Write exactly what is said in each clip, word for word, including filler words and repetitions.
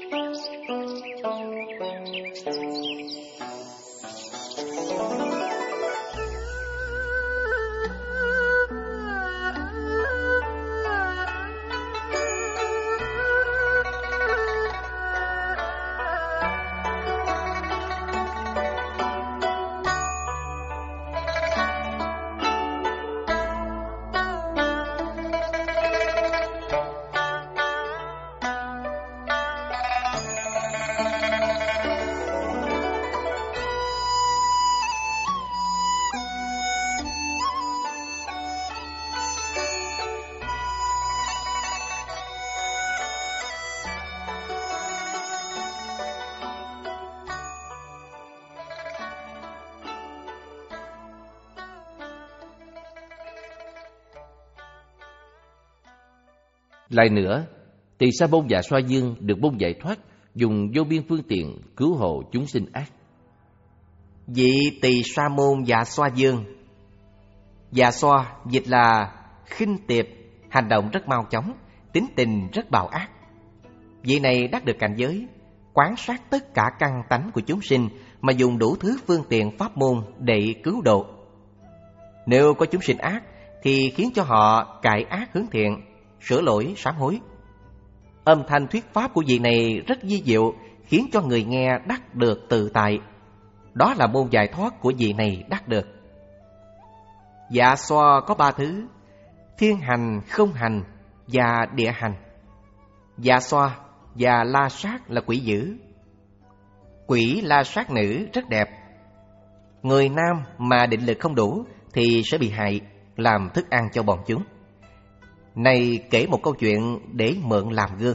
Lại nữa, Tỳ Sa Môn Dạ Xoa Dương được môn giải thoát, dùng vô biên phương tiện cứu hộ chúng sinh ác. Vị Tỳ Sa Môn Dạ Xoa Dương. Dạ Xoa dịch là khinh tiệp, hành động rất mau chóng, tính tình rất bạo ác. Vị này đắc được cảnh giới, quán sát tất cả căn tánh của chúng sinh mà dùng đủ thứ phương tiện pháp môn để cứu độ. Nếu có chúng sinh ác thì khiến cho họ cải ác hướng thiện, sửa lỗi sám hối. Âm thanh thuyết pháp của vị này rất vi diệu, khiến cho người nghe đắc được tự tại. Đó là môn giải thoát của vị này đắc được. Dạ Xoa có ba thứ: thiên hành, không hành và địa hành. Dạ Xoa và La Sát là quỷ dữ. Quỷ La Sát nữ rất đẹp. Người nam mà định lực không đủ thì sẽ bị hại, làm thức ăn cho bọn chúng. Này kể một câu chuyện để mượn làm gương.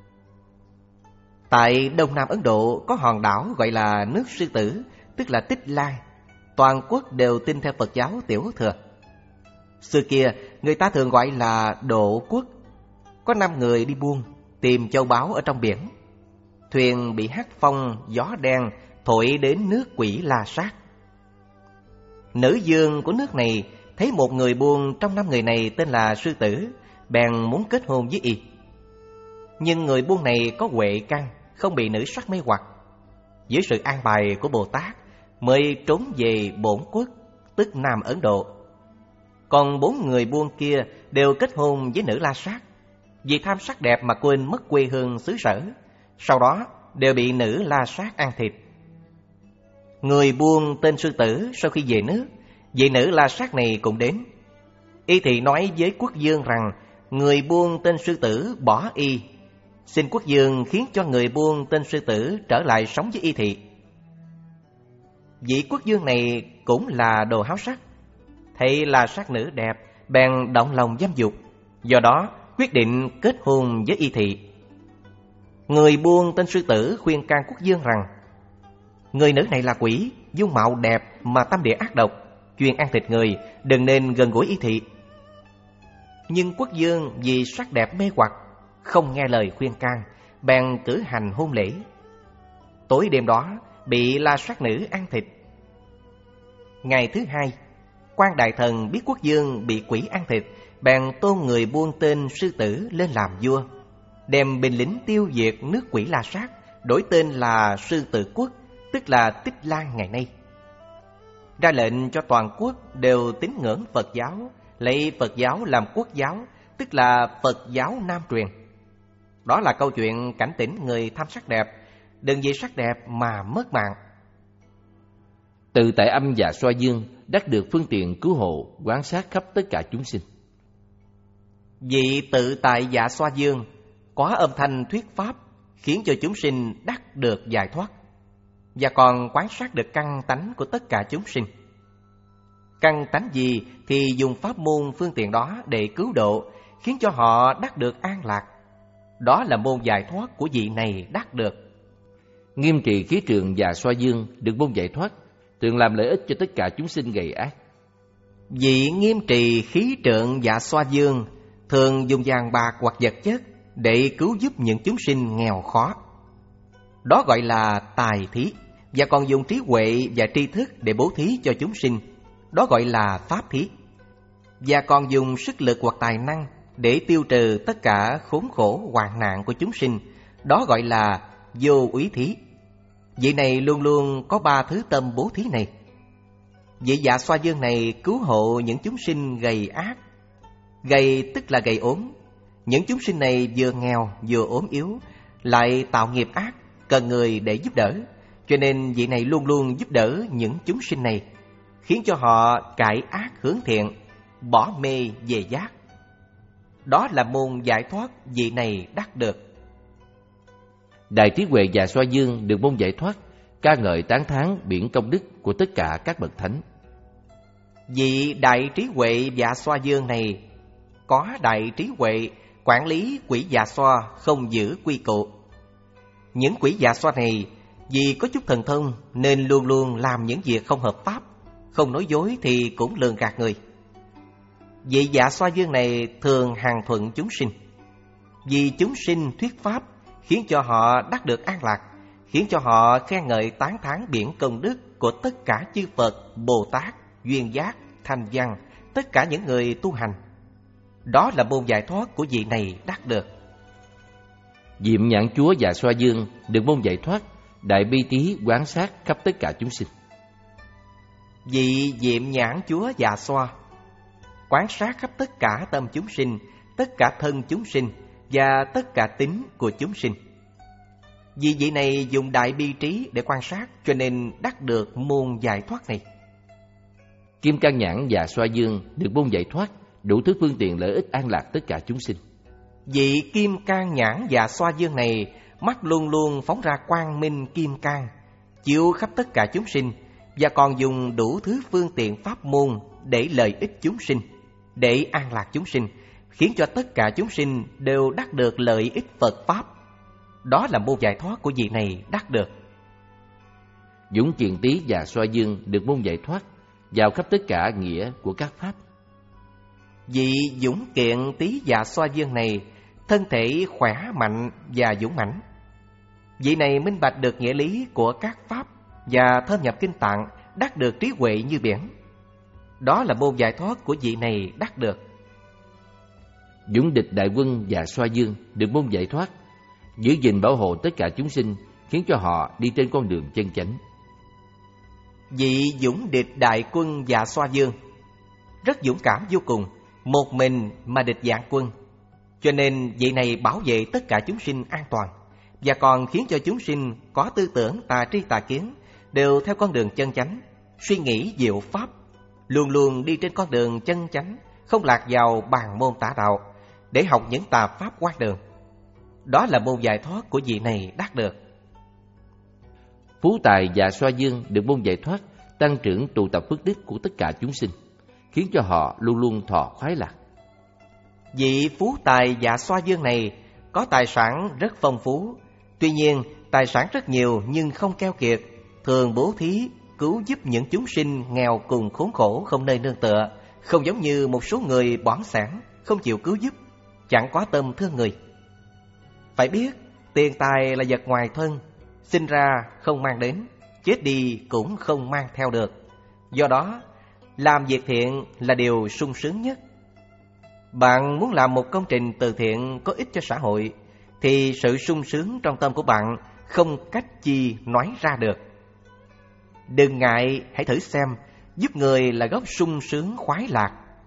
Tại Đông Nam Ấn Độ có hòn đảo gọi là nước sư tử, tức là Tích Lan. Toàn quốc đều tin theo Phật giáo Tiểu Thừa. Xưa kia người ta thường gọi là Độ Quốc. Có năm người đi buôn tìm châu báu ở trong biển. Thuyền bị hắc phong gió đen thổi đến nước quỷ La Sát. Nữ vương của nước này thấy một người buôn trong năm người này tên là Sư Tử, bèn muốn kết hôn với y. Nhưng người buôn này có huệ căn, không bị nữ sắc mê hoặc. Dưới sự an bài của Bồ Tát mới trốn về Bổn Quốc, tức Nam Ấn Độ. Còn bốn người buôn kia đều kết hôn với nữ La Sát. Vì tham sắc đẹp mà quên mất quê hương xứ sở, sau đó đều bị nữ La Sát ăn thịt. Người buôn tên Sư Tử sau khi về nước, vị nữ La Sát này cũng đến. Y thì nói với quốc vương rằng người buôn tên Sư Tử bỏ y, xin quốc vương khiến cho người buôn tên Sư Tử trở lại sống với y thị. Vị quốc vương này cũng là đồ háo sắc, thấy La Sát nữ đẹp bèn động lòng dâm dục, do đó quyết định kết hôn với y thị. Người buôn tên Sư Tử khuyên can quốc vương rằng người nữ này là quỷ, dung mạo đẹp mà tâm địa ác độc, chuyên ăn thịt người, đừng nên gần gũi y thị. Nhưng quốc vương vì sắc đẹp mê hoặc, không nghe lời khuyên can, bèn cử hành hôn lễ. Tối đêm đó bị La Sát nữ ăn thịt. Ngày thứ hai, quan đại thần biết quốc vương bị quỷ ăn thịt, bèn tôn người buôn tên Sư Tử lên làm vua, đem binh lính tiêu diệt nước quỷ La Sát, đổi tên là Sư Tử Quốc, tức là Tích Lan ngày nay. Ra lệnh cho toàn quốc đều tín ngưỡng Phật giáo, lấy Phật giáo làm quốc giáo, tức là Phật giáo Nam truyền. Đó là câu chuyện cảnh tỉnh người tham sắc đẹp, đừng vì sắc đẹp mà mất mạng. Từ tại âm Dạ Xoa Dương đắc được phương tiện cứu hộ, quán sát khắp tất cả chúng sinh. Vị tự tại Dạ Xoa Dương có âm thanh thuyết pháp, khiến cho chúng sinh đắc được giải thoát, và còn quán sát được căn tánh của tất cả chúng sinh. Căn tánh gì thì dùng pháp môn phương tiện đó để cứu độ, khiến cho họ đắc được an lạc. Đó là môn giải thoát của vị này đắc được. Nghiêm trì khí trường Dạ Xoa Dương được môn giải thoát, thường làm lợi ích cho tất cả chúng sinh gầy ác. Vị nghiêm trì khí trượng Dạ Xoa Dương thường dùng vàng bạc hoặc vật chất để cứu giúp những chúng sinh nghèo khó. Đó gọi là tài thí, và còn dùng trí huệ và tri thức để bố thí cho chúng sinh. Đó gọi là pháp thí, và còn dùng sức lực hoặc tài năng để tiêu trừ tất cả khốn khổ hoạn nạn của chúng sinh. Đó gọi là vô úy thí. Vị này luôn luôn có ba thứ tâm bố thí này. Vị Dạ Xoa Dương này cứu hộ những chúng sinh gầy ác. Gầy tức là gầy ốm. Những chúng sinh này vừa nghèo vừa ốm yếu, lại tạo nghiệp ác, cần người để giúp đỡ. Cho nên vị này luôn luôn giúp đỡ những chúng sinh này, khiến cho họ cải ác hướng thiện, bỏ mê về giác. Đó là môn giải thoát vị này đắc được. Đại trí huệ Dạ Xoa Dương được môn giải thoát, ca ngợi tán thán biển công đức của tất cả các bậc thánh. Vị đại trí huệ Dạ Xoa Dương này có đại trí huệ, quản lý quỷ dạ xoa không giữ quy củ. Những quỷ dạ xoa này vì có chút thần thông nên luôn luôn làm những việc không hợp pháp, không nói dối thì cũng lường gạt người. Vị Dạ Xoa Dương này thường hằng thuận chúng sinh. Vì chúng sinh thuyết pháp khiến cho họ đắc được an lạc, khiến cho họ khen ngợi tán thán biển công đức của tất cả chư Phật, Bồ Tát, Duyên Giác, Thanh Văn, tất cả những người tu hành. Đó là môn giải thoát của vị này đắc được. Diệm Nhãn Chúa Dạ Xoa Dương được môn giải thoát, đại bi trí quán sát khắp tất cả chúng sinh. Vị Diệm Nhãn Chúa Dạ Xoa quán sát khắp tất cả tâm chúng sinh, tất cả thân chúng sinh và tất cả tính của chúng sinh. Vì vị này dùng đại bi trí để quan sát, cho nên đắc được môn giải thoát này. Kim Cang Nhãn Dạ Xoa Dương được môn giải thoát, đủ thứ phương tiện lợi ích an lạc tất cả chúng sinh. Vị Kim Cang Nhãn Dạ Xoa Dương này mắt luôn luôn phóng ra quang minh kim cang, chiếu khắp tất cả chúng sinh, và còn dùng đủ thứ phương tiện pháp môn để lợi ích chúng sinh, để an lạc chúng sinh, khiến cho tất cả chúng sinh đều đắc được lợi ích Phật Pháp. Đó là môn giải thoát của vị này đắc được. Dũng Kiện Tý Dạ Xoa Dương được môn giải thoát, vào khắp tất cả nghĩa của các pháp. Vị Dũng Kiện Tý Dạ Xoa Dương này thân thể khỏe mạnh và dũng mãnh. Vị này minh bạch được nghĩa lý của các pháp và thâm nhập kinh tạng, đắc được trí huệ như biển. Đó là môn giải thoát của vị này đắc được. Dũng Địch Đại Quân Dạ Xoa Dương được môn giải thoát, giữ gìn bảo hộ tất cả chúng sinh, khiến cho họ đi trên con đường chân chánh. Vị Dũng Địch Đại Quân Dạ Xoa Dương rất dũng cảm vô cùng, một mình mà địch vạn quân. Cho nên vị này bảo vệ tất cả chúng sinh an toàn, và còn khiến cho chúng sinh có tư tưởng tà tri tà kiến đều theo con đường chân chánh, suy nghĩ diệu pháp, luôn luôn đi trên con đường chân chánh, không lạc vào bàn môn tả đạo để học những tà pháp quan đường. Đó là môn giải thoát của vị này đắc được. Phú Tài Dạ Xoa Dương được môn giải thoát, tăng trưởng tụ tập phước đức của tất cả chúng sinh, khiến cho họ luôn luôn thọ khoái lạc. Vị Phú Tài Dạ Xoa Dương này có tài sản rất phong phú. Tuy nhiên tài sản rất nhiều nhưng không keo kiệt, thường bố thí cứu giúp những chúng sinh nghèo cùng khốn khổ không nơi nương tựa, không giống như một số người bỏng sẻn, không chịu cứu giúp, chẳng có tâm thương người. Phải biết tiền tài là vật ngoài thân, sinh ra không mang đến, chết đi cũng không mang theo được. Do đó làm việc thiện là điều sung sướng nhất. Bạn muốn làm một công trình từ thiện có ích cho xã hội, thì sự sung sướng trong tâm của bạn không cách chi nói ra được. Đừng ngại, hãy thử xem, giúp người là gốc sung sướng khoái lạc.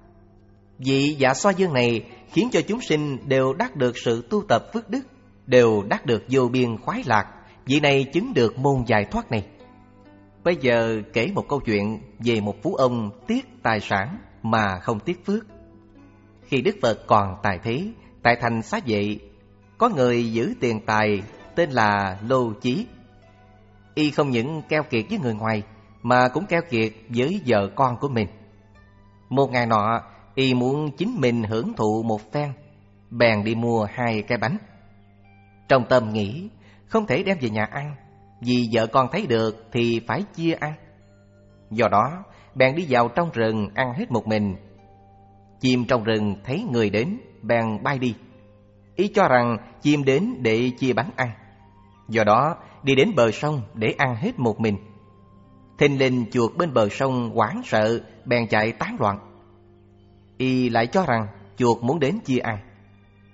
Vị Dạ Xoa Dương này khiến cho chúng sinh đều đắc được sự tu tập phước đức, đều đắc được vô biên khoái lạc. Vị này chứng được môn giải thoát này. Bây giờ kể một câu chuyện về một phú ông tiếc tài sản mà không tiếc phước. Khi Đức Phật còn tại thế, tại thành Xá Vệ, có người giữ tiền tài tên là Lô Chí. Y không những keo kiệt với người ngoài, mà cũng keo kiệt với vợ con của mình. Một ngày nọ, y muốn chính mình hưởng thụ một phen, bèn đi mua hai cái bánh. Trong tâm nghĩ, không thể đem về nhà ăn, vì vợ con thấy được thì phải chia ăn. Do đó, bèn đi vào trong rừng ăn hết một mình. Chim trong rừng thấy người đến, bèn bay đi. Y cho rằng chim đến để chia bánh ăn, do đó đi đến bờ sông để ăn hết một mình. Thình lình chuột bên bờ sông hoảng sợ, bèn chạy tán loạn. Y lại cho rằng chuột muốn đến chia ăn.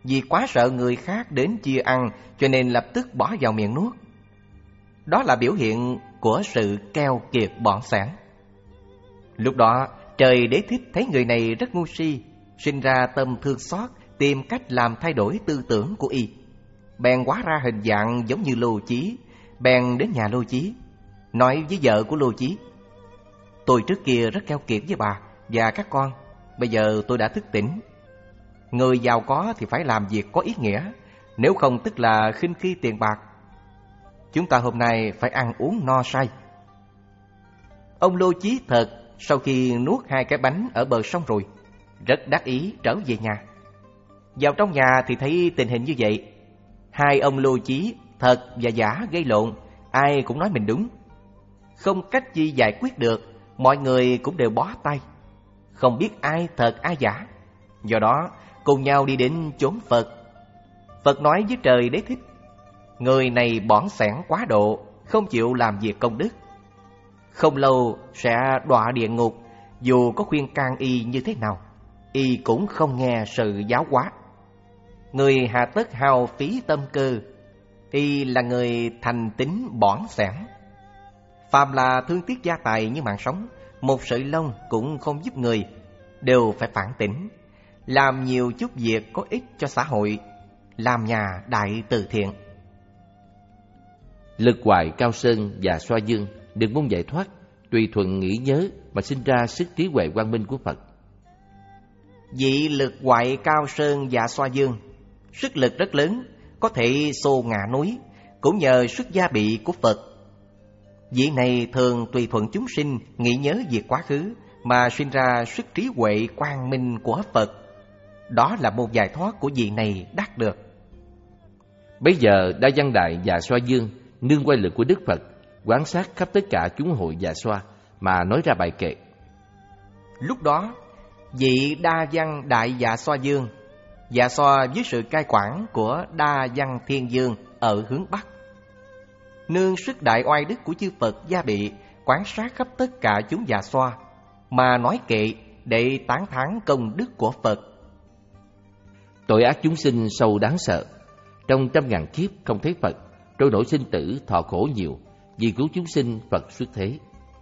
Vì quá sợ người khác đến chia ăn cho nên lập tức bỏ vào miệng nuốt. Đó là biểu hiện của sự keo kiệt bỏng sẻn. Lúc đó Trời Đế Thích thấy người này rất ngu si, sinh ra tâm thương xót, tìm cách làm thay đổi tư tưởng của y. Bèn hóa ra hình dạng giống như Lô Chí, bèn đến nhà Lô Chí, nói với vợ của Lô Chí: tôi trước kia rất keo kiệt với bà và các con, bây giờ tôi đã thức tỉnh. Người giàu có thì phải làm việc có ý nghĩa, nếu không tức là khinh khi tiền bạc. Chúng ta hôm nay phải ăn uống no say. Ông Lô Chí thật sau khi nuốt hai cái bánh ở bờ sông rồi, rất đắc ý trở về nhà. Vào trong nhà thì thấy tình hình như vậy. Hai ông Lô Chí thật và giả gây lộn, ai cũng nói mình đúng. Không cách gì giải quyết được, mọi người cũng đều bó tay, không biết ai thật ai giả. Do đó cùng nhau đi đến chốn Phật. Phật nói với Trời Đế Thích: người này bỏng sẻn quá độ, không chịu làm việc công đức, không lâu sẽ đọa địa ngục. Dù có khuyên can y như thế nào, y cũng không nghe sự giáo hóa. Người hà tất hao phí tâm cơ, y là người thành tín bỏng sẻn. Phàm là thương tiếc gia tài như mạng sống, một sợi lông cũng không giúp người, đều phải phản tỉnh, làm nhiều chút việc có ích cho xã hội, làm nhà đại từ thiện. Lực hoại Cao Sơn và Xoa Dương được môn giải thoát, tùy thuận nghĩ nhớ mà sinh ra sức trí huệ quang minh của Phật. Vị Lực hoại Cao Sơn và Xoa Dương sức lực rất lớn, có thể xô ngã núi, cũng nhờ sức gia bị của Phật. Vị này thường tùy thuận chúng sinh nghĩ nhớ việc quá khứ mà sinh ra sức trí huệ quang minh của Phật. Đó là môn giải thoát của vị này đắc được. Bây giờ Đa Văn Đại và Xoa Dương nương quay lực của Đức Phật, quan sát khắp tất cả chúng hội Dạ Xoa mà nói ra bài kệ. Lúc đó vị Đa Văn Đại Dạ Xoa Dương Dạ Xoa dưới sự cai quản của Đa Văn Thiên Dương ở hướng Bắc, nương sức đại oai đức của chư Phật gia bị, quan sát khắp tất cả chúng Dạ Xoa mà nói kệ để tán thán công đức của Phật. Tội ác chúng sinh sâu đáng sợ, trong trăm ngàn kiếp không thấy Phật, trôi nổi sinh tử thọ khổ nhiều, vì cứu chúng sinh Phật xuất thế.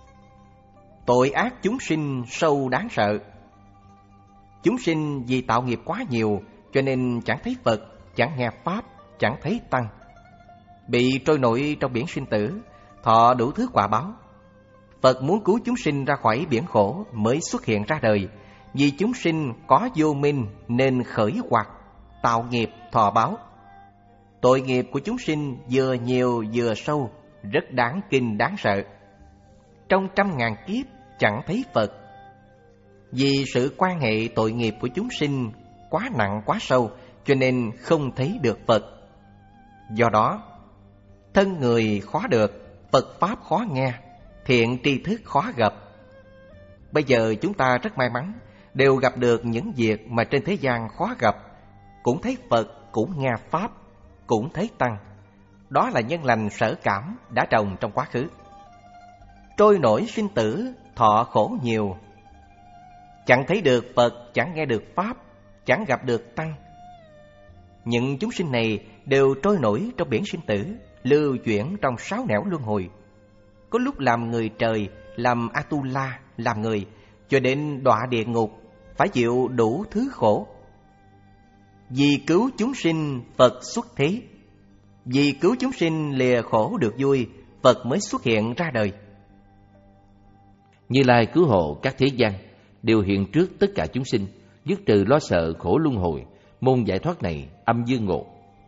Tội ác chúng sinh sâu đáng sợ. Chúng sinh vì tạo nghiệp quá nhiều cho nên chẳng thấy Phật, chẳng nghe Pháp, chẳng thấy Tăng, bị trôi nổi trong biển sinh tử, thọ đủ thứ quả báo. Phật muốn cứu chúng sinh ra khỏi biển khổ mới xuất hiện ra đời, vì chúng sinh có vô minh nên khởi hoặc, tạo nghiệp thọ báo. Tội nghiệp của chúng sinh vừa nhiều vừa sâu, rất đáng kinh đáng sợ. Trong trăm ngàn kiếp chẳng thấy Phật, vì sự quan hệ tội nghiệp của chúng sinh quá nặng quá sâu cho nên không thấy được Phật. Do đó thân người khó được, Phật Pháp khó nghe, thiện tri thức khó gặp. Bây giờ chúng ta rất may mắn, đều gặp được những việc mà trên thế gian khó gặp, cũng thấy Phật, cũng nghe Pháp, cũng thấy Tăng. Đó là nhân lành sở cảm đã trồng trong quá khứ. Trôi nổi sinh tử, thọ khổ nhiều, chẳng thấy được Phật, chẳng nghe được Pháp, chẳng gặp được Tăng. Những chúng sinh này đều trôi nổi trong biển sinh tử, lưu chuyển trong sáu nẻo luân hồi. Có lúc làm người trời, làm Atula, làm người, cho đến đọa địa ngục, phải chịu đủ thứ khổ. Vì cứu chúng sinh, Phật xuất thế. Vì cứu chúng sinh lìa khổ được vui, Phật mới xuất hiện ra đời. Như Lai cứu hộ các thế gian, đều hiện trước tất cả chúng sinh, dứt trừ lo sợ khổ luân hồi. Môn giải thoát này âm dương ngộ.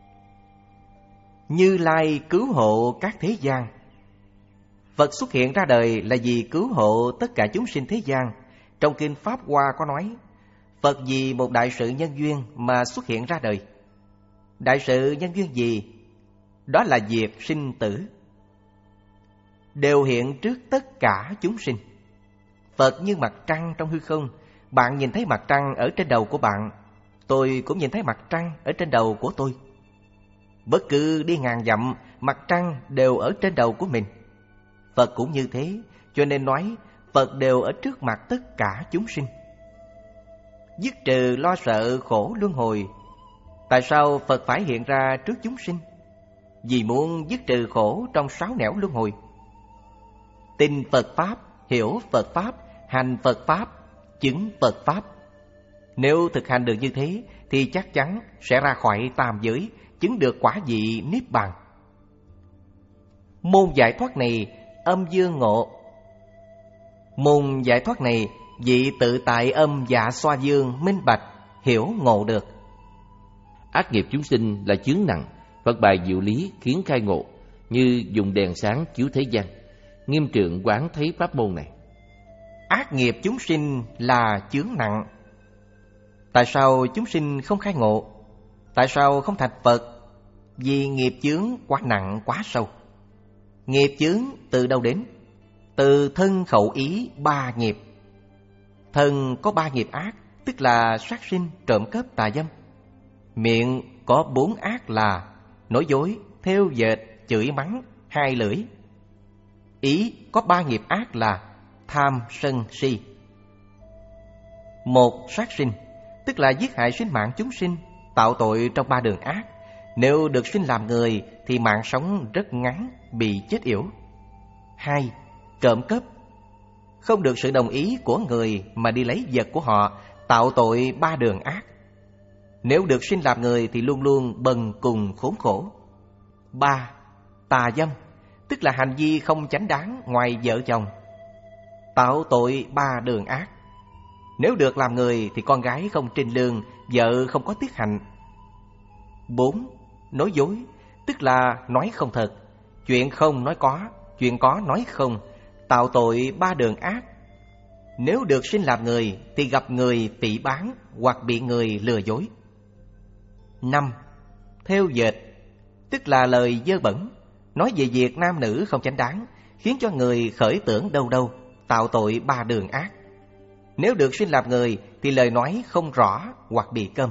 Như Lai cứu hộ các thế gian. Phật xuất hiện ra đời là vì cứu hộ tất cả chúng sinh thế gian. Trong kinh Pháp Hoa có nói, Phật vì một đại sự nhân duyên mà xuất hiện ra đời. Đại sự nhân duyên gì? Đó là việc sinh tử, đều hiện trước tất cả chúng sinh. Phật như mặt trăng trong hư không, bạn nhìn thấy mặt trăng ở trên đầu của bạn, tôi cũng nhìn thấy mặt trăng ở trên đầu của tôi. Bất cứ đi ngàn dặm, mặt trăng đều ở trên đầu của mình. Phật cũng như thế, cho nên nói Phật đều ở trước mặt tất cả chúng sinh. Dứt trừ lo sợ khổ luân hồi, Tại sao Phật phải hiện ra trước chúng sinh? Vì muốn dứt trừ khổ trong sáu nẻo luân hồi. Tin Phật Pháp, hiểu Phật Pháp, hành Phật Pháp, chứng Phật Pháp. Nếu thực hành được như thế thì chắc chắn sẽ ra khỏi tam giới, chứng được quả vị Niết Bàn. Môn giải thoát này âm dương ngộ. Môn giải thoát này vị tự tại âm dạ xoa dương minh bạch, hiểu ngộ được. Ác nghiệp chúng sinh là chướng nặng, Phật bài diệu lý khiến khai ngộ, như dùng đèn sáng chiếu thế gian. Nghiêm Trượng quán thấy pháp môn này. Ác nghiệp chúng sinh là chướng nặng. Tại sao chúng sinh không khai ngộ? Tại sao không thành Phật? Vì nghiệp chướng quá nặng quá sâu. Nghiệp chướng từ đâu đến? Từ thân khẩu ý ba nghiệp. Thân có ba nghiệp ác, tức là sát sinh, trộm cướp, tà dâm. Miệng có bốn ác là nói dối, thêu dệt, chửi mắng, hai lưỡi. Ý có ba nghiệp ác là tham, sân, si. Một sát sinh, tức là giết hại sinh mạng chúng sinh, tạo tội trong ba đường ác. Nếu được sinh làm người thì mạng sống rất ngắn, bị chết yểu. Hai, trộm cướp, không được sự đồng ý của người mà đi lấy vật của họ, tạo tội ba đường ác. Nếu được sinh làm người thì luôn luôn bần cùng khốn khổ. Ba, tà dâm, tức là hành vi không chánh đáng ngoài vợ chồng, tạo tội ba đường ác. Nếu được làm người thì con gái không trinh lương, vợ không có tiết hạnh. Bốn, nói dối, tức là nói không thật, chuyện không nói có, chuyện có nói không, tạo tội ba đường ác. Nếu được sinh làm người thì gặp người phỉ báng hoặc bị người lừa dối. Năm, thêu dệt, tức là lời dơ bẩn, nói về việc nam nữ không chánh đáng, khiến cho người khởi tưởng đâu đâu, tạo tội ba đường ác. Nếu được sinh làm người thì lời nói không rõ hoặc bị câm.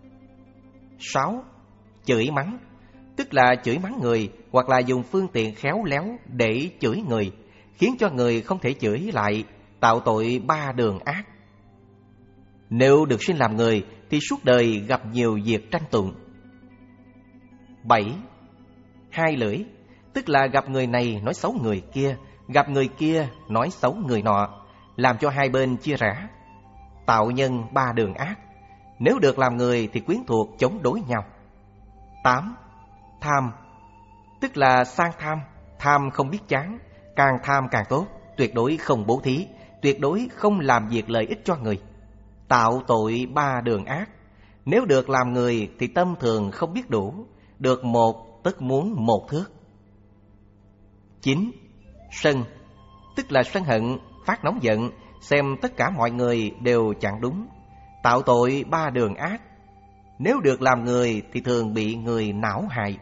Sáu, chửi mắng, tức là chửi mắng người hoặc là dùng phương tiện khéo léo để chửi người, khiến cho người không thể chửi lại, tạo tội ba đường ác. Nếu được sinh làm người thì suốt đời gặp nhiều việc tranh tụng. Bảy, hai lưỡi, tức là gặp người này nói xấu người kia, gặp người kia nói xấu người nọ, làm cho hai bên chia rẽ, tạo nhân ba đường ác. Nếu được làm người thì quyến thuộc chống đối nhau. Tám, tham, tức là sang tham, tham không biết chán, càng tham càng tốt, tuyệt đối không bố thí, tuyệt đối không làm việc lợi ích cho người, tạo tội ba đường ác. Nếu được làm người thì tâm thường không biết đủ, được một tất muốn một thước. Chín, sân, tức là sân hận, phát nóng giận, xem tất cả mọi người đều chẳng đúng, tạo tội ba đường ác. Nếu được làm người thì thường bị người não hại.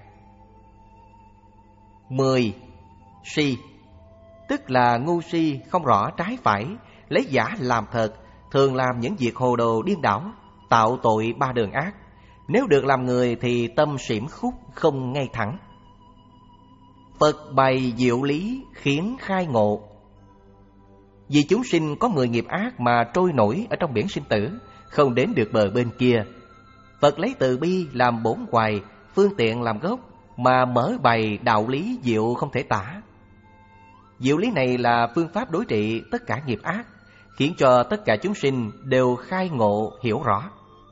Mười, si, tức là ngu si, không rõ trái phải, lấy giả làm thật, thường làm những việc hồ đồ điên đảo, tạo tội ba đường ác. Nếu được làm người thì tâm xỉm khúc, không ngay thẳng. Phật bày diệu lý khiến khai ngộ. Vì chúng sinh có mười nghiệp ác mà trôi nổi ở trong biển sinh tử, không đến được bờ bên kia. Phật lấy từ bi làm bổn hoài, phương tiện làm gốc, mà mở bày đạo lý diệu không thể tả. Diệu lý này là phương pháp đối trị tất cả nghiệp ác, khiến cho tất cả chúng sinh đều khai ngộ hiểu rõ.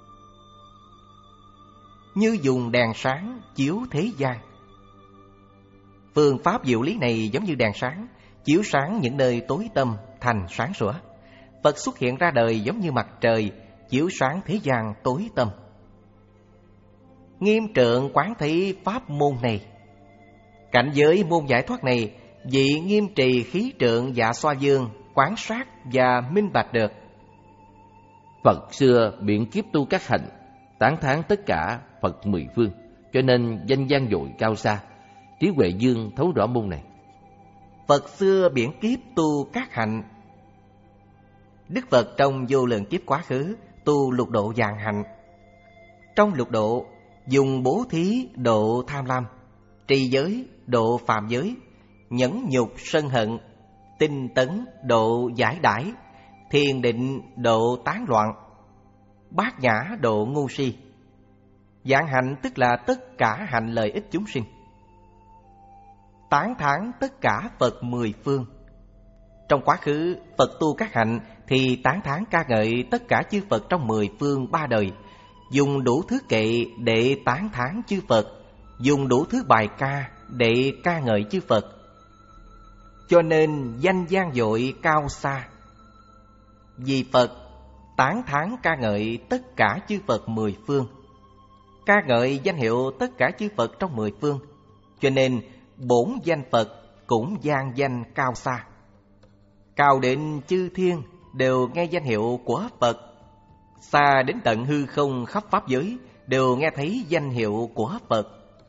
Như dùng đèn sáng chiếu thế gian. Phương pháp diệu lý này giống như đèn sáng, chiếu sáng những nơi tối tăm thành sáng sủa. Phật xuất hiện ra đời giống như mặt trời, chiếu sáng thế gian tối tăm. Nghiêm Trượng quán thấy pháp môn này. Cảnh giới môn giải thoát này, vị nghiêm trì khí trượng dạ xoa dương, quán sát và minh bạch được. Phật xưa biện kiếp tu các hạnh, tán thán tất cả Phật mười phương, cho nên danh vang dội cao xa. Trí huệ dương thấu rõ môn này. Phật xưa biện kiếp tu các hạnh. Đức Phật trong vô lượng kiếp quá khứ tu lục độ vạn hạnh. Trong lục độ dùng bố thí độ tham lam, trì giới độ phạm giới, nhẫn nhục sân hận, tinh tấn độ giải đãi, thiền định độ tán loạn, bát nhã độ ngu si. Vạn hạnh tức là tất cả hạnh lợi ích chúng sinh. Tán thán tất cả Phật mười phương. Trong quá khứ, Phật tu các hạnh thì tán thán ca ngợi tất cả chư Phật trong mười phương ba đời, dùng đủ thứ kệ để tán thán chư Phật, dùng đủ thứ bài ca để ca ngợi chư Phật. Cho nên danh vang dội cao xa. Vì Phật tán thán ca ngợi tất cả chư Phật mười phương, ca ngợi danh hiệu tất cả chư Phật trong mười phương, cho nên bổn danh Phật cũng vang danh cao xa. Cao đến chư thiên đều nghe danh hiệu của Phật, xa đến tận hư không khắp pháp giới đều nghe thấy danh hiệu của Phật.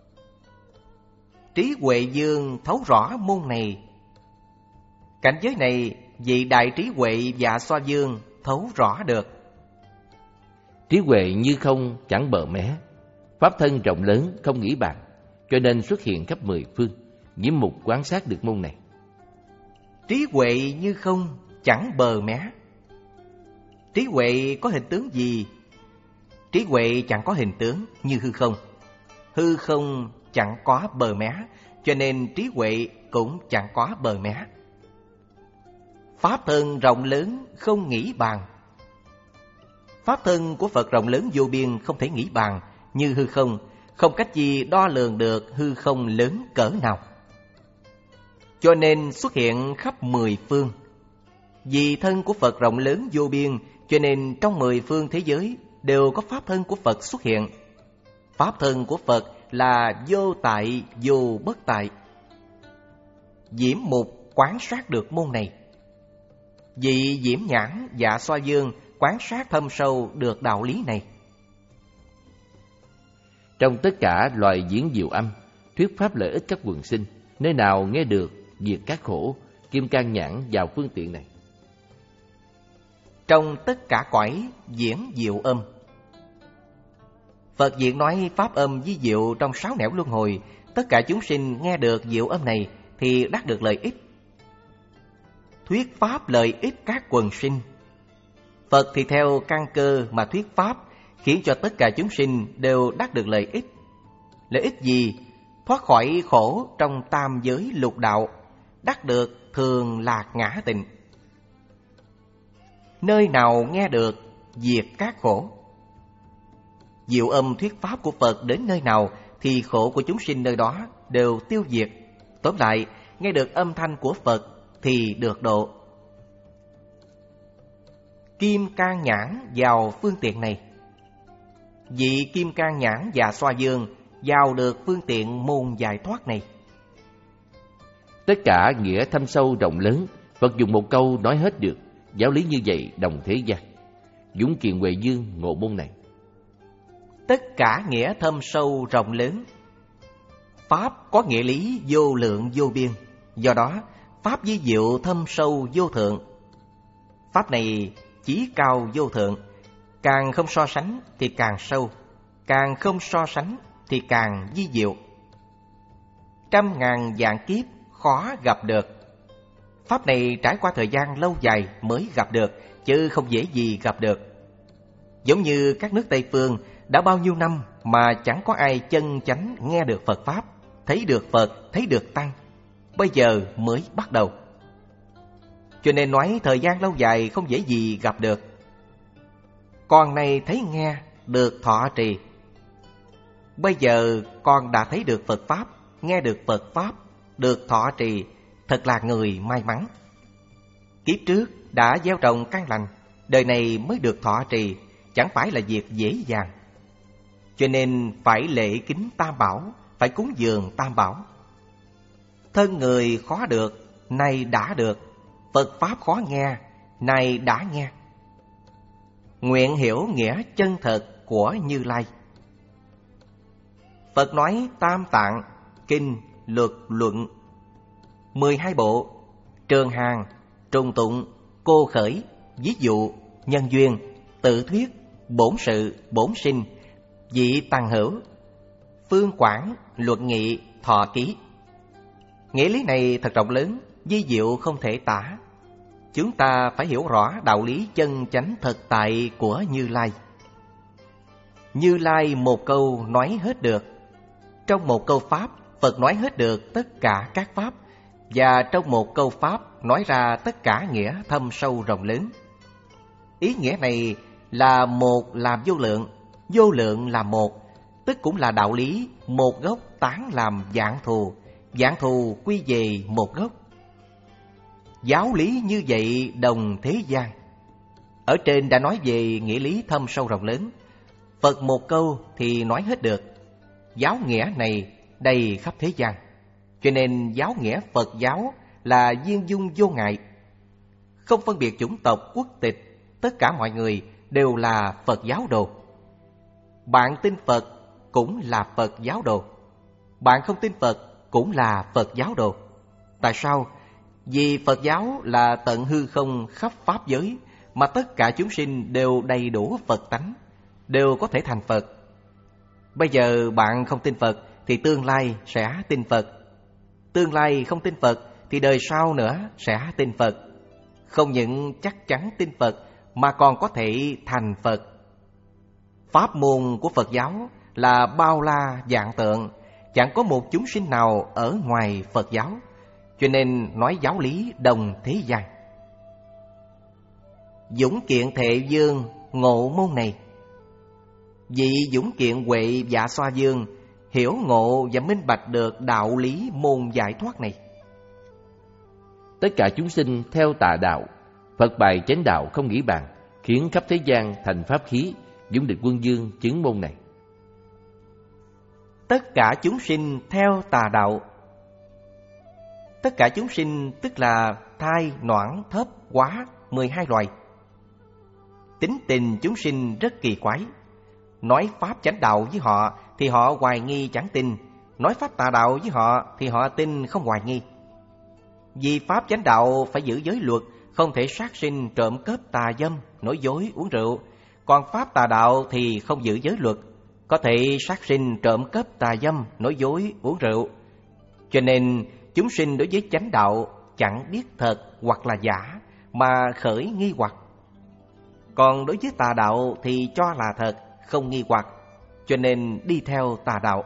Trí Huệ Dương thấu rõ môn này. Cảnh giới này vị đại trí huệ Dạ Xoa Dương thấu rõ được. Trí huệ như không chẳng bờ mé, pháp thân rộng lớn không nghĩ bàn, cho nên xuất hiện khắp mười phương. Nhiễm Mục quan sát được môn này. Trí huệ như không chẳng bờ mé. Trí huệ có hình tướng gì? Trí huệ chẳng có hình tướng như hư không. Hư không chẳng có bờ mé, cho nên trí huệ cũng chẳng có bờ mé. Pháp thân rộng lớn không nghĩ bàn. Pháp thân của Phật rộng lớn vô biên không thể nghĩ bàn, như hư không, không cách gì đo lường được hư không lớn cỡ nào. Cho nên xuất hiện khắp mười phương. Vì thân của Phật rộng lớn vô biên, cho nên trong mười phương thế giới đều có pháp thân của Phật xuất hiện. Pháp thân của Phật là vô tại, vô bất tại. Diễm Mục quán sát được môn này. Vị Diễm Nhãn Dạ Xoa Dương quán sát thâm sâu được đạo lý này. Trong tất cả loài diễn diệu âm, thuyết pháp lợi ích các quần sinh, nơi nào nghe được diệt các khổ, Kim Cang Nhãn vào phương tiện này. Trong tất cả cõi diễn diệu âm, Phật diễn nói pháp âm vi diệu trong sáu nẻo luân hồi, tất cả chúng sinh nghe được diệu âm này thì đắc được lợi ích. Thuyết pháp lợi ích các quần sinh. Phật thì theo căn cơ mà thuyết pháp, khiến cho tất cả chúng sinh đều đắc được lợi ích. Lợi ích gì? Thoát khỏi khổ trong tam giới lục đạo, đắc được thường lạc ngã tịnh. Nơi nào nghe được diệt các khổ. Diệu âm thuyết pháp của Phật đến nơi nào thì khổ của chúng sinh nơi đó đều tiêu diệt. Tóm lại, nghe được âm thanh của Phật thì được độ. Kim Cang Nhãn vào phương tiện này. Vị Kim Cang Nhãn Dạ Xoa Dương vào được phương tiện môn giải thoát này. Tất cả nghĩa thâm sâu rộng lớn, Phật dùng một câu nói hết được. Giáo lý như vậy đồng thế gian. Dũng Kiền Huệ Dương ngộ môn này. Tất cả nghĩa thâm sâu rộng lớn. Pháp có nghĩa lý vô lượng vô biên, do đó pháp vi diệu thâm sâu vô thượng. Pháp này chí cao vô thượng, càng không so sánh thì càng sâu, càng không so sánh thì càng vi diệu. Trăm ngàn vạn kiếp khó gặp được. Pháp này trải qua thời gian lâu dài mới gặp được, chứ không dễ gì gặp được. Giống như các nước Tây Phương đã bao nhiêu năm mà chẳng có ai chân chánh nghe được Phật Pháp, thấy được Phật, thấy được Tăng, bây giờ mới bắt đầu. Cho nên nói thời gian lâu dài không dễ gì gặp được. Con này thấy nghe được thọ trì. Bây giờ con đã thấy được Phật Pháp, nghe được Phật Pháp, được thọ trì, thật là người may mắn. Kiếp trước đã gieo trồng căn lành, đời này mới được thọ trì, chẳng phải là việc dễ dàng. Cho nên phải lễ kính Tam Bảo, phải cúng dường Tam Bảo. Thân người khó được, nay đã được. Phật Pháp khó nghe, nay đã nghe. Nguyện hiểu nghĩa chân thật của Như Lai. Phật nói Tam Tạng, Kinh, Luật, Luận, mười hai bộ, Trường Hàng, Trùng Tụng, Cô Khởi, Ví dụ, Nhân duyên, Tự thuyết, Bổn sự, Bổn sinh, Vị Tằng hữu, Phương quảng, Luận nghị, Thọ ký. Nghĩa lý này thật rộng lớn, vi diệu không thể tả. Chúng ta phải hiểu rõ đạo lý chân chánh thực tại của Như Lai. Như Lai một câu nói hết được. Trong một câu Pháp, Phật nói hết được tất cả các Pháp, và trong một câu Pháp nói ra tất cả nghĩa thâm sâu rộng lớn. Ý nghĩa này là một làm vô lượng, vô lượng là một, tức cũng là đạo lý một gốc tán làm vạn thù, vạn thù quy về một gốc. Giáo lý như vậy đồng thế gian. Ở trên đã nói về nghĩa lý thâm sâu rộng lớn. Phật một câu thì nói hết được. Giáo nghĩa này đầy khắp thế gian, cho nên giáo nghĩa Phật giáo là viên dung vô ngại, không phân biệt chủng tộc quốc tịch, tất cả mọi người đều là Phật giáo đồ. Bạn tin Phật cũng là Phật giáo đồ, bạn không tin Phật cũng là Phật giáo đồ. Tại sao? Vì Phật giáo là tận hư không khắp pháp giới, mà tất cả chúng sinh đều đầy đủ Phật tánh, đều có thể thành Phật. Bây giờ bạn không tin Phật thì tương lai sẽ tin Phật. Tương lai không tin Phật thì đời sau nữa sẽ tin Phật. Không những chắc chắn tin Phật mà còn có thể thành Phật. Pháp môn của Phật giáo là bao la vạn tượng, chẳng có một chúng sinh nào ở ngoài Phật giáo, cho nên nói giáo lý đồng thế gian. Dũng kiện Thệ Dương ngộ môn này. Vị Dũng kiện Huệ Dạ Xoa Dương hiểu ngộ và minh bạch được đạo lý môn giải thoát này. Tất cả chúng sinh theo tà đạo, Phật bày chánh đạo không nghĩ bàn, khiến khắp thế gian thành pháp khí. Dũng Địch Quân Dương chứng môn này. Tất cả chúng sinh theo tà đạo. Tất cả chúng sinh tức là thai, noãn, thấp, hóa, mười hai loài. Tính tình chúng sinh rất kỳ quái. Nói pháp chánh đạo với họ thì họ hoài nghi chẳng tin, nói pháp tà đạo với họ thì họ tin không hoài nghi. Vì pháp chánh đạo phải giữ giới luật, không thể sát sinh, trộm cướp, tà dâm, nói dối, uống rượu. Còn pháp tà đạo thì không giữ giới luật, có thể sát sinh, trộm cướp, tà dâm, nói dối, uống rượu. Cho nên chúng sinh đối với chánh đạo chẳng biết thật hoặc là giả mà khởi nghi hoặc. Còn đối với tà đạo thì cho là thật, không nghi hoặc, cho nên đi theo tà đạo.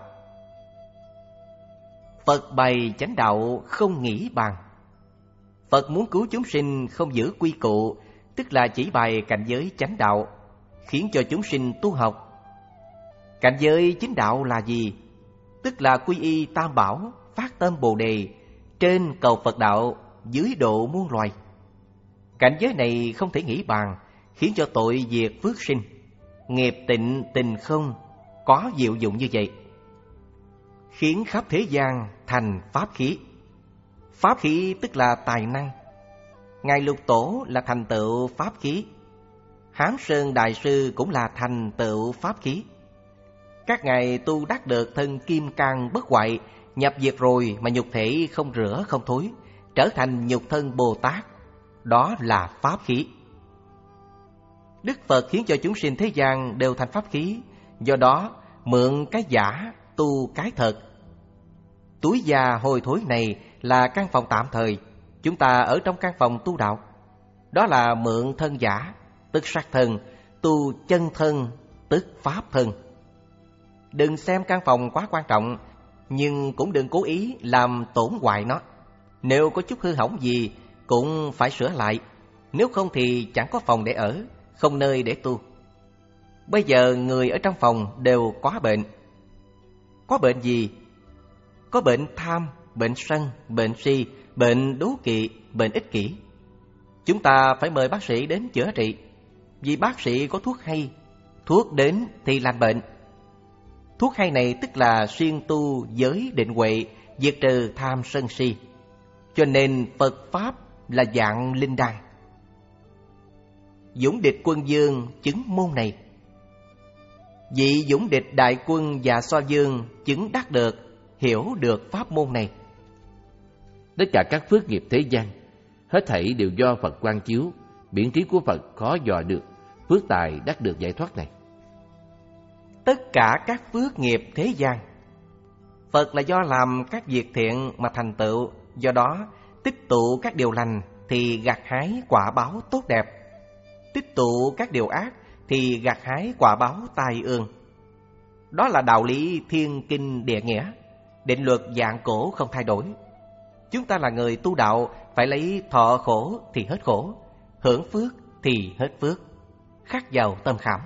Phật bày chánh đạo không nghĩ bàn. Phật muốn cứu chúng sinh không giữ quy củ, tức là chỉ bày cảnh giới chánh đạo, khiến cho chúng sinh tu học. Cảnh giới chính đạo là gì? Tức là quy y tam bảo, phát tâm Bồ đề, trên cầu Phật đạo, dưới độ muôn loài. Cảnh giới này không thể nghĩ bàn, khiến cho tội diệt phước sinh, nghiệp tịnh tình không, có diệu dụng như vậy, khiến khắp thế gian thành pháp khí. Pháp khí tức là tài năng. Ngài Lục Tổ là thành tựu pháp khí, Hán Sơn Đại Sư cũng là thành tựu pháp khí. Các ngài tu đắc được thân kim cang bất hoại, nhập diệt rồi mà nhục thể không rửa không thối, trở thành nhục thân Bồ Tát, đó là pháp khí. Đức Phật khiến cho chúng sinh thế gian đều thành pháp khí, do đó mượn cái giả tu cái thật. Túi già hôi thối này là căn phòng tạm thời, chúng ta ở trong căn phòng tu đạo. Đó là mượn thân giả, tức sắc thân, tu chân thân, tức pháp thân. Đừng xem căn phòng quá quan trọng, nhưng cũng đừng cố ý làm tổn hoại nó. Nếu có chút hư hỏng gì cũng phải sửa lại, nếu không thì chẳng có phòng để ở, không nơi để tu. Bây giờ người ở trong phòng đều có bệnh. Có bệnh gì? Có bệnh tham, bệnh sân, bệnh si, bệnh đố kỵ, bệnh ích kỷ. Chúng ta phải mời bác sĩ đến chữa trị, vì bác sĩ có thuốc hay, thuốc đến thì lành bệnh. Thuốc hay này tức là xuyên tu giới định huệ, diệt trừ tham sân si. Cho nên Phật Pháp là dạng linh đan. Dũng Địch Quân Dương chứng môn này. Vị Dũng Địch Đại Quân và So Dương chứng đắc được, hiểu được pháp môn này. Tất cả các phước nghiệp thế gian, hết thảy đều do Phật quang chiếu, biển trí của Phật khó dò được, phước tài đắc được giải thoát này. Tất cả các phước nghiệp thế gian, Phật là do làm các việc thiện mà thành tựu, do đó tích tụ các điều lành thì gặt hái quả báo tốt đẹp, tích tụ các điều ác thì gặt hái quả báo tai ương. Đó là đạo lý thiên kinh địa nghĩa, định luật vạn cổ không thay đổi. Chúng ta là người tu đạo, phải lấy thọ khổ thì hết khổ, hưởng phước thì hết phước, khắc vào tâm khảm.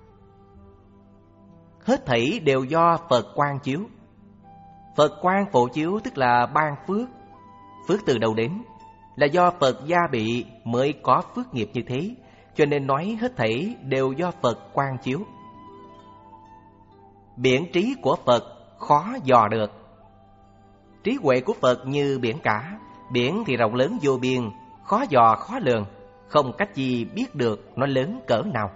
Hết thảy đều do Phật quang chiếu. Phật quang phổ chiếu tức là ban phước. Phước từ đâu đến? Là do Phật gia bị mới có phước nghiệp như thế, cho nên nói hết thảy đều do Phật quang chiếu. Biển trí của Phật khó dò được. Trí huệ của Phật như biển cả, biển thì rộng lớn vô biên, khó dò khó lường, không cách gì biết được nó lớn cỡ nào.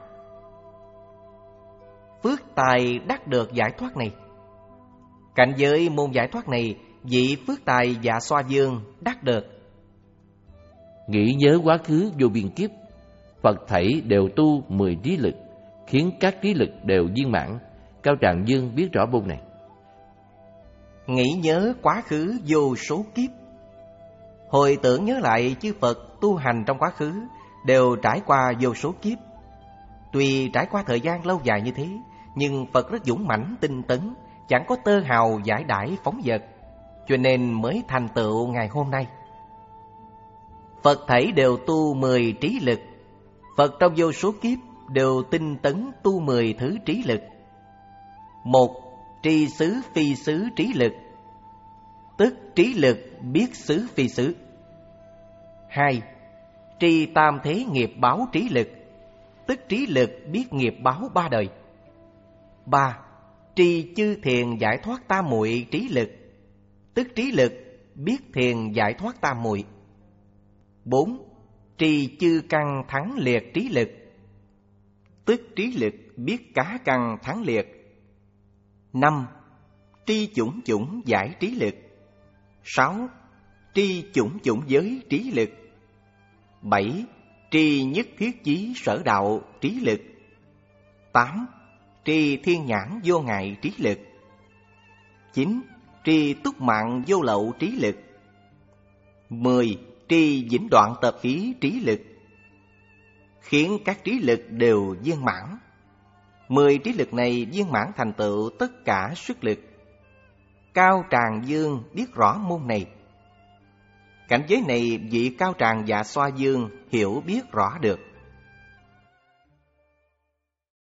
Phước tài đắc được giải thoát này. Cảnh giới môn giải thoát này, vị phước tài Dạ Xoa Dương đắc được. Nghĩ nhớ quá khứ vô biên kiếp, Phật thảy đều tu mười trí lực, khiến các trí lực đều viên mãn. Cao Tràng Dương biết rõ môn này. Nghĩ nhớ quá khứ vô số kiếp, hồi tưởng nhớ lại chư Phật tu hành trong quá khứ đều trải qua vô số kiếp. Tuy trải qua thời gian lâu dài như thế, nhưng Phật rất dũng mãnh tinh tấn, chẳng có tơ hào giải đãi phóng dật, cho nên mới thành tựu ngày hôm nay. Phật thảy đều tu mười trí lực. Phật trong vô số kiếp đều tinh tấn tu mười thứ trí lực. Một, tri xứ phi xứ trí lực, tức trí lực biết xứ phi xứ. Hai, tri tam thế nghiệp báo trí lực, tức trí lực biết nghiệp báo ba đời. Ba, tri chư thiền giải thoát tam muội trí lực, tức trí lực biết thiền giải thoát tam muội. Bốn, tri chư căn thắng liệt trí lực, tức trí lực biết cá căn thắng liệt. Năm, tri chủng chủng giải trí lực. Sáu, tri chủng chủng giới trí lực. Bảy, tri nhất thiết chí sở đạo trí lực. Tám, tri thiên nhãn vô ngại trí lực. Chín, tri túc mạng vô lậu trí lực. Mười, tri vĩnh đoạn tập khí trí lực, khiến các trí lực đều viên mãn. Mười trí lực này viên mãn thành tựu tất cả sức lực. Cao Tràng Dương biết rõ môn này. Cảnh giới này vị Cao Tràng Dạ Xoa Dương hiểu biết rõ được.